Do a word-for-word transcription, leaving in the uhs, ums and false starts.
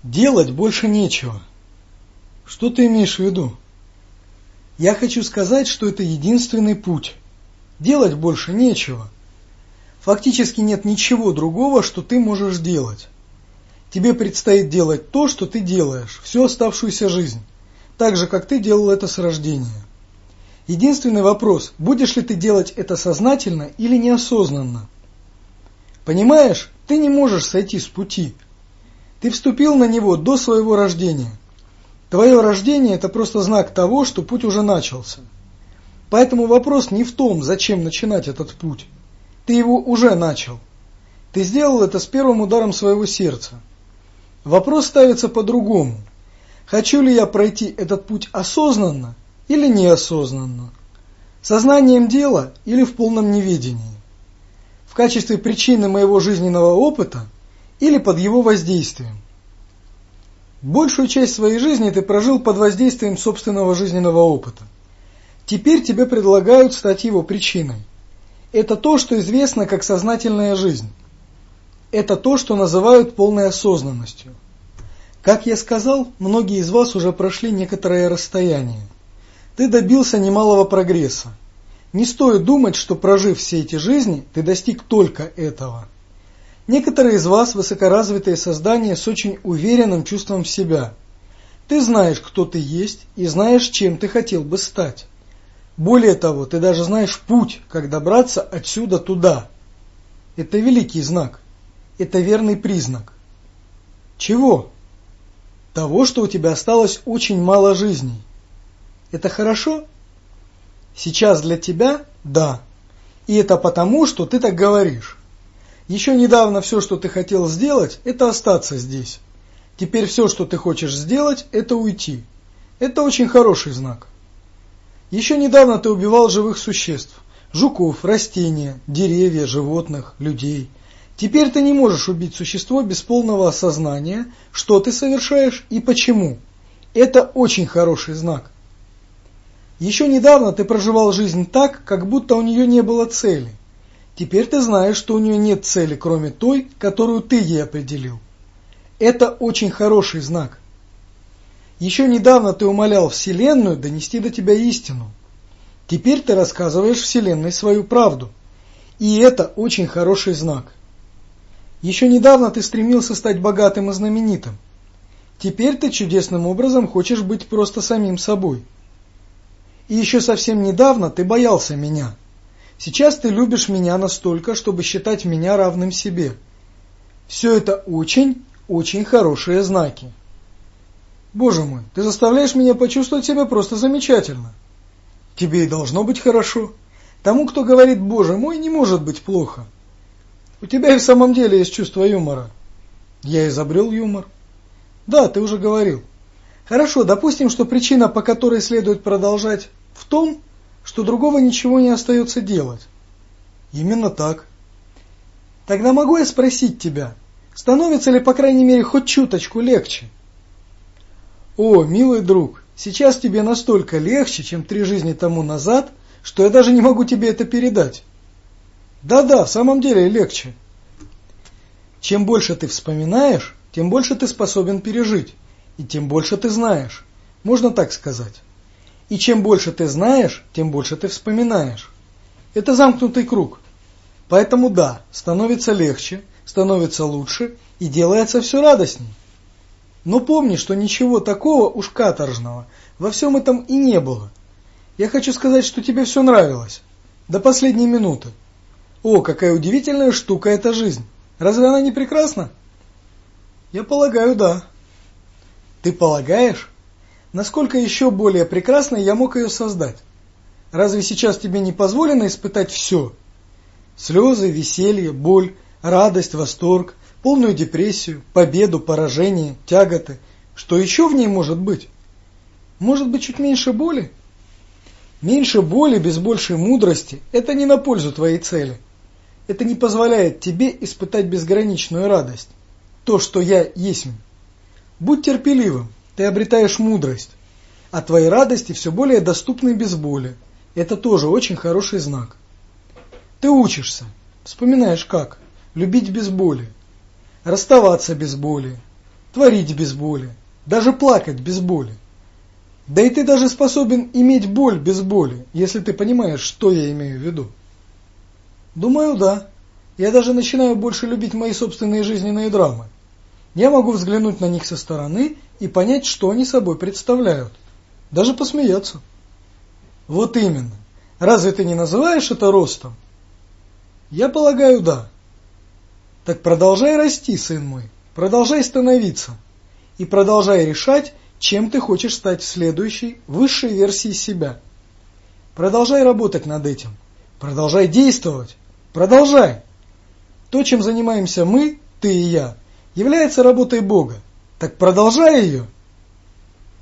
Делать больше нечего. Что ты имеешь в виду? Я хочу сказать, что это единственный путь. Делать больше нечего. Фактически нет ничего другого, что ты можешь делать. Тебе предстоит делать то, что ты делаешь, всю оставшуюся жизнь, так же, как ты делал это с рождения. Единственный вопрос, будешь ли ты делать это сознательно или неосознанно. Понимаешь, ты не можешь сойти с пути. Ты вступил на него до своего рождения. Твое рождение – это просто знак того, что путь уже начался. Поэтому вопрос не в том, зачем начинать этот путь. Ты его уже начал. Ты сделал это с первым ударом своего сердца. Вопрос ставится по-другому. Хочу ли я пройти этот путь осознанно или неосознанно? Сознанием дела или в полном неведении? В качестве причины моего жизненного опыта или под его воздействием? Большую часть своей жизни ты прожил под воздействием собственного жизненного опыта. Теперь тебе предлагают стать его причиной. Это то, что известно как сознательная жизнь. Это то, что называют полной осознанностью. Как я сказал, многие из вас уже прошли некоторое расстояние. Ты добился немалого прогресса. Не стоит думать, что прожив все эти жизни, ты достиг только этого. Некоторые из вас высокоразвитые создания с очень уверенным чувством себя. Ты знаешь, кто ты есть, и знаешь, чем ты хотел бы стать. Более того, ты даже знаешь путь, как добраться отсюда туда. Это великий знак. Это верный признак. Чего? Того, что у тебя осталось очень мало жизней. Это хорошо? Сейчас для тебя – да. И это потому, что ты так говоришь. Еще недавно все, что ты хотел сделать, это остаться здесь. Теперь все, что ты хочешь сделать, это уйти. Это очень хороший знак. Еще недавно ты убивал живых существ. Жуков, растения, деревья, животных, людей. Теперь ты не можешь убить существо без полного осознания, что ты совершаешь и почему. Это очень хороший знак. Еще недавно ты проживал жизнь так, как будто у нее не было цели. Теперь ты знаешь, что у нее нет цели, кроме той, которую ты ей определил. Это очень хороший знак. Еще недавно ты умолял Вселенную донести до тебя истину. Теперь ты рассказываешь Вселенной свою правду. И это очень хороший знак. Еще недавно ты стремился стать богатым и знаменитым. Теперь ты чудесным образом хочешь быть просто самим собой. И еще совсем недавно ты боялся меня. Сейчас ты любишь меня настолько, чтобы считать меня равным себе. Все это очень, очень хорошие знаки. Боже мой, ты заставляешь меня почувствовать себя просто замечательно. Тебе и должно быть хорошо. Тому, кто говорит «Боже мой», не может быть плохо. У тебя и в самом деле есть чувство юмора. Я изобрел юмор. Да, ты уже говорил. Хорошо, допустим, что причина, по которой следует продолжать, в том, что другого ничего не остается делать. Именно так. Тогда могу я спросить тебя, становится ли, по крайней мере, хоть чуточку легче? О, милый друг, сейчас тебе настолько легче, чем три жизни тому назад, что я даже не могу тебе это передать. Да-да, в самом деле легче. Чем больше ты вспоминаешь, тем больше ты способен пережить, и тем больше ты знаешь. Можно так сказать. И чем больше ты знаешь, тем больше ты вспоминаешь. Это замкнутый круг. Поэтому да, становится легче, становится лучше и делается все радостней. Но помни, что ничего такого уж каторжного во всем этом и не было. Я хочу сказать, что тебе все нравилось. До последней минуты. О, какая удивительная штука эта жизнь. Разве она не прекрасна? Я полагаю, да. Ты полагаешь? Насколько еще более прекрасной я мог ее создать? Разве сейчас тебе не позволено испытать все? Слезы, веселье, боль, радость, восторг, полную депрессию, победу, поражение, тяготы. Что еще в ней может быть? Может быть, чуть меньше боли? Меньше боли без большей мудрости – это не на пользу твоей цели. Это не позволяет тебе испытать безграничную радость. То, что я есть. Будь терпеливым. Ты обретаешь мудрость, а твои радости все более доступны без боли. Это тоже очень хороший знак. Ты учишься, вспоминаешь как, любить без боли, расставаться без боли, творить без боли, даже плакать без боли. Да и ты даже способен иметь боль без боли, если ты понимаешь, что я имею в виду. Думаю, да. Я даже начинаю больше любить мои собственные жизненные драмы. Я могу взглянуть на них со стороны и понять, что они собой представляют. Даже посмеяться. Вот именно. Разве ты не называешь это ростом? Я полагаю, да. Так продолжай расти, сын мой. Продолжай становиться. И продолжай решать, чем ты хочешь стать в следующей, высшей версии себя. Продолжай работать над этим. Продолжай действовать. Продолжай. То, чем занимаемся мы, ты и я, является работой Бога. Так продолжай ее.